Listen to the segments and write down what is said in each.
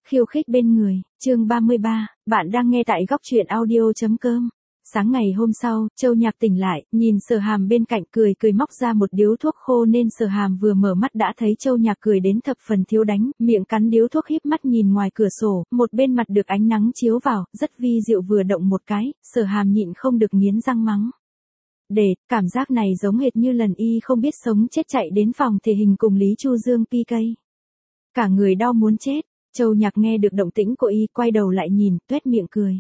Khiêu khích bên người, chương 33, bạn đang nghe tại góc truyện audio.com. Sáng ngày hôm sau, Châu Nhạc tỉnh lại, nhìn Sở Hàm bên cạnh cười móc ra một điếu thuốc khô nên Sở Hàm vừa mở mắt đã thấy Châu Nhạc cười đến thập phần thiếu đánh, miệng cắn điếu thuốc híp mắt nhìn ngoài cửa sổ, một bên mặt được ánh nắng chiếu vào, rất vi diệu vừa động một cái, Sở Hàm nhịn không được nghiến răng mắng. Cảm giác này giống hệt như lần y không biết sống chết chạy đến phòng thể hình cùng Lý Chu Dương PK. Cả người đau muốn chết. Châu Nhạc nghe được động tĩnh của y, quay đầu lại nhìn, tuét miệng cười.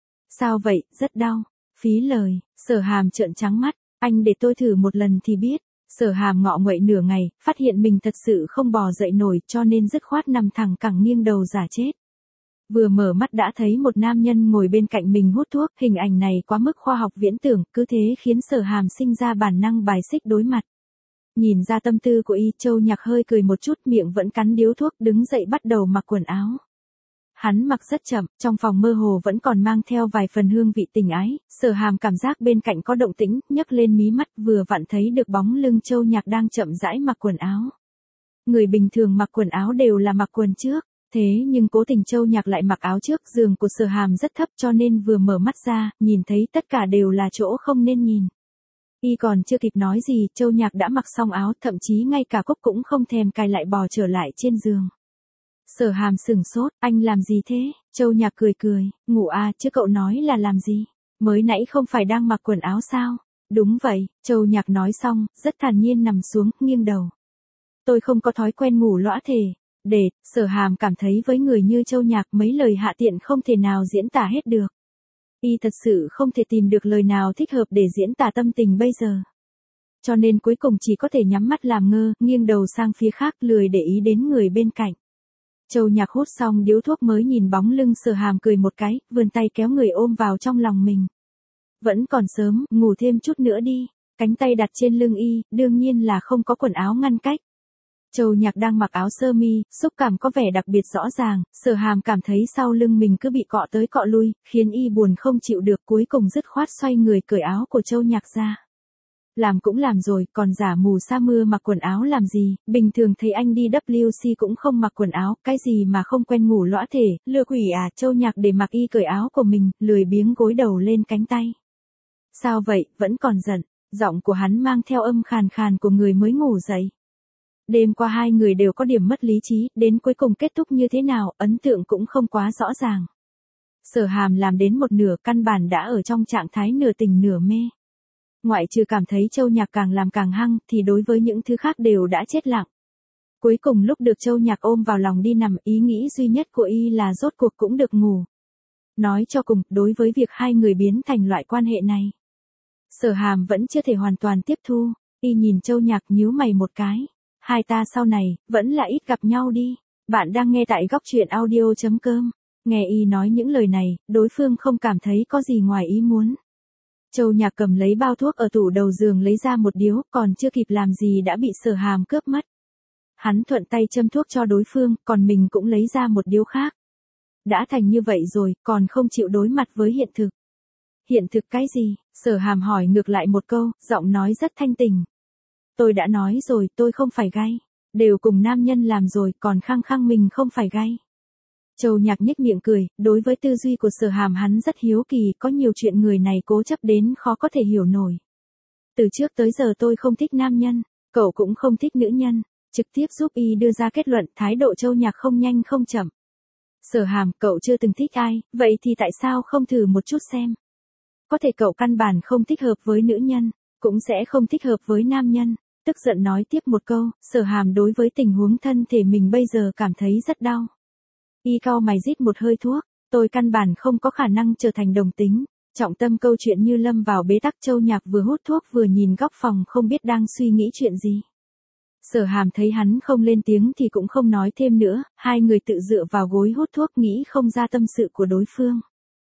Sao vậy, rất đau. Phí lời, Sở Hàm trợn trắng mắt, anh để tôi thử một lần thì biết. Sở Hàm ngọ nguậy nửa ngày, phát hiện mình thật sự không bò dậy nổi cho nên dứt khoát nằm thẳng cẳng nghiêng đầu giả chết. Vừa mở mắt đã thấy một nam nhân ngồi bên cạnh mình hút thuốc, hình ảnh này quá mức khoa học viễn tưởng, cứ thế khiến Sở Hàm sinh ra bản năng bài xích đối mặt. Nhìn ra tâm tư của y, Châu Nhạc hơi cười một chút, miệng vẫn cắn điếu thuốc, đứng dậy bắt đầu mặc quần áo. Hắn mặc rất chậm, trong phòng mơ hồ vẫn còn mang theo vài phần hương vị tình ái, Sở Hàm cảm giác bên cạnh có động tĩnh, nhấc lên mí mắt vừa vặn thấy được bóng lưng Châu Nhạc đang chậm rãi mặc quần áo. Người bình thường mặc quần áo đều là mặc quần trước, thế nhưng cố tình Châu Nhạc lại mặc áo trước, giường của Sở Hàm rất thấp cho nên vừa mở mắt ra, nhìn thấy tất cả đều là chỗ không nên nhìn. Y còn chưa kịp nói gì, Châu Nhạc đã mặc xong áo, thậm chí ngay cả cúc cũng không thèm cài lại bò trở lại trên giường. Sở Hàm sửng sốt, anh làm gì thế? Châu Nhạc cười, ngủ à, chứ cậu nói là làm gì? Mới nãy không phải đang mặc quần áo sao? Đúng vậy, Châu Nhạc nói xong, rất thản nhiên nằm xuống, nghiêng đầu. Tôi không có thói quen ngủ lõa thể. Sở Hàm cảm thấy với người như Châu Nhạc mấy lời hạ tiện không thể nào diễn tả hết được. Y thật sự không thể tìm được lời nào thích hợp để diễn tả tâm tình bây giờ. Cho nên cuối cùng chỉ có thể nhắm mắt làm ngơ, nghiêng đầu sang phía khác, lười để ý đến người bên cạnh. Châu Nhạc hút xong điếu thuốc mới nhìn bóng lưng Sở Hàm cười một cái, vươn tay kéo người ôm vào trong lòng mình. Vẫn còn sớm, ngủ thêm chút nữa đi. Cánh tay đặt trên lưng y, đương nhiên là không có quần áo ngăn cách. Châu Nhạc đang mặc áo sơ mi, xúc cảm có vẻ đặc biệt rõ ràng, Sở Hàm cảm thấy sau lưng mình cứ bị cọ tới cọ lui, khiến y buồn không chịu được, cuối cùng dứt khoát xoay người cởi áo của Châu Nhạc ra. Làm cũng làm rồi, còn giả mù sa mưa mặc quần áo làm gì, bình thường thấy anh đi WC cũng không mặc quần áo, cái gì mà không quen ngủ lõa thể, lừa quỷ à. Châu Nhạc để mặc y cởi áo của mình, lười biếng gối đầu lên cánh tay. Sao vậy, vẫn còn giận, giọng của hắn mang theo âm khàn khàn của người mới ngủ dậy. Đêm qua hai người đều có điểm mất lý trí, đến cuối cùng kết thúc như thế nào, ấn tượng cũng không quá rõ ràng. Sở Hàm làm đến một nửa, căn bản đã ở trong trạng thái nửa tỉnh nửa mê. Ngoại trừ cảm thấy Châu Nhạc càng làm càng hăng, thì đối với những thứ khác đều đã chết lặng. Cuối cùng lúc được Châu Nhạc ôm vào lòng đi nằm, ý nghĩ duy nhất của y là rốt cuộc cũng được ngủ. Nói cho cùng, đối với việc hai người biến thành loại quan hệ này, Sở Hàm vẫn chưa thể hoàn toàn tiếp thu. Y nhìn Châu Nhạc nhíu mày một cái. Hai ta sau này, vẫn là ít gặp nhau đi. Bạn đang nghe tại góc truyện audio.com. Nghe y nói những lời này, đối phương không cảm thấy có gì ngoài ý muốn. Châu Nhạc cầm lấy bao thuốc ở tủ đầu giường lấy ra một điếu, còn chưa kịp làm gì đã bị Sở Hàm cướp mất. Hắn thuận tay châm thuốc cho đối phương, còn mình cũng lấy ra một điếu khác. Đã thành như vậy rồi, còn không chịu đối mặt với hiện thực. Hiện thực cái gì? Sở Hàm hỏi ngược lại một câu, giọng nói rất thanh tình. Tôi đã nói rồi, tôi không phải gay. Đều cùng nam nhân làm rồi, còn khăng khăng mình không phải gay. Châu Nhạc nhếch miệng cười, đối với tư duy của Sở Hàm hắn rất hiếu kỳ, có nhiều chuyện người này cố chấp đến khó có thể hiểu nổi. Từ trước tới giờ tôi không thích nam nhân, cậu cũng không thích nữ nhân, trực tiếp giúp y đưa ra kết luận, thái độ Châu Nhạc không nhanh không chậm. Sở Hàm, cậu chưa từng thích ai, vậy thì tại sao không thử một chút xem? Có thể cậu căn bản không thích hợp với nữ nhân, cũng sẽ không thích hợp với nam nhân. Tức giận nói tiếp một câu, Sở Hàm đối với tình huống thân thể mình bây giờ cảm thấy rất đau. Y cau mày rít một hơi thuốc, tôi căn bản không có khả năng trở thành đồng tính. Trọng tâm câu chuyện như lâm vào bế tắc. Châu Nhạc vừa hút thuốc vừa nhìn góc phòng không biết đang suy nghĩ chuyện gì. Sở Hàm thấy hắn không lên tiếng thì cũng không nói thêm nữa, hai người tự dựa vào gối hút thuốc nghĩ không ra tâm sự của đối phương.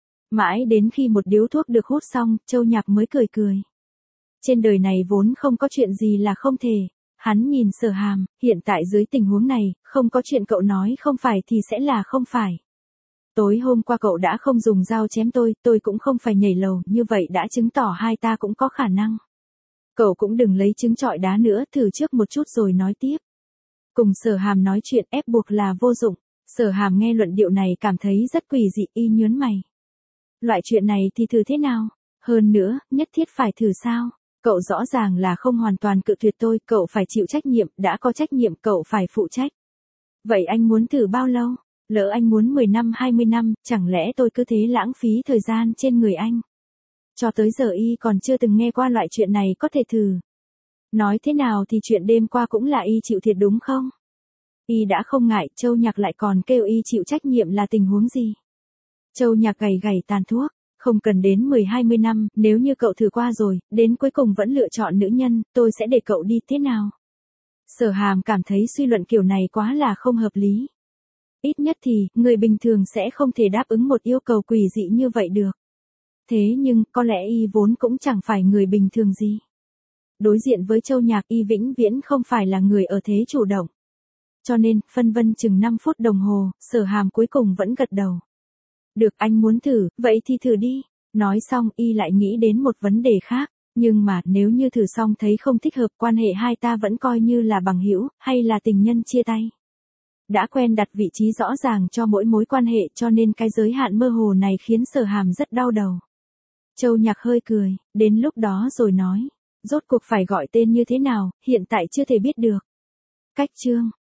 Mãi đến khi một điếu thuốc được hút xong, Châu Nhạc mới cười. Trên đời này vốn không có chuyện gì là không thể. Hắn nhìn Sở Hàm, hiện tại dưới tình huống này, không có chuyện cậu nói không phải thì sẽ là không phải. Tối hôm qua cậu đã không dùng dao chém tôi cũng không phải nhảy lầu, như vậy đã chứng tỏ hai ta cũng có khả năng. Cậu cũng đừng lấy trứng trọi đá nữa, thử trước một chút rồi nói tiếp. Cùng Sở Hàm nói chuyện ép buộc là vô dụng. Sở Hàm nghe luận điệu này cảm thấy rất quỷ dị, y nhướng mày. Loại chuyện này thì thử thế nào? Hơn nữa, nhất thiết phải thử sao? Cậu rõ ràng là không hoàn toàn cự tuyệt tôi, cậu phải chịu trách nhiệm, đã có trách nhiệm cậu phải phụ trách. Vậy anh muốn thử bao lâu? Lỡ anh muốn 10 năm 20 năm, chẳng lẽ tôi cứ thế lãng phí thời gian trên người anh? Cho tới giờ y còn chưa từng nghe qua loại chuyện này có thể thử. Nói thế nào thì chuyện đêm qua cũng là y chịu thiệt đúng không? Y đã không ngại, Châu Nhạc lại còn kêu y chịu trách nhiệm là tình huống gì? Châu Nhạc gầy gầy tàn thuốc, không cần đến 10-20 năm, nếu như cậu thử qua rồi, đến cuối cùng vẫn lựa chọn nữ nhân, tôi sẽ để cậu đi thế nào? Sở Hàm cảm thấy suy luận kiểu này quá là không hợp lý. Ít nhất thì, người bình thường sẽ không thể đáp ứng một yêu cầu quỷ dị như vậy được. Thế nhưng, có lẽ y vốn cũng chẳng phải người bình thường gì. Đối diện với Châu Nhạc, y vĩnh viễn không phải là người ở thế chủ động. Cho nên, phân vân chừng 5 phút đồng hồ, Sở Hàm cuối cùng vẫn gật đầu. Được, anh muốn thử, vậy thì thử đi. Nói xong, y lại nghĩ đến một vấn đề khác. Nhưng mà, nếu như thử xong thấy không thích hợp, quan hệ hai ta vẫn coi như là bằng hữu, hay là tình nhân chia tay. Đã quen đặt vị trí rõ ràng cho mỗi mối quan hệ, cho nên cái giới hạn mơ hồ này khiến Sở Hàm rất đau đầu. Châu Nhạc hơi cười, đến lúc đó rồi nói. Rốt cuộc phải gọi tên như thế nào, hiện tại chưa thể biết được. Cách chương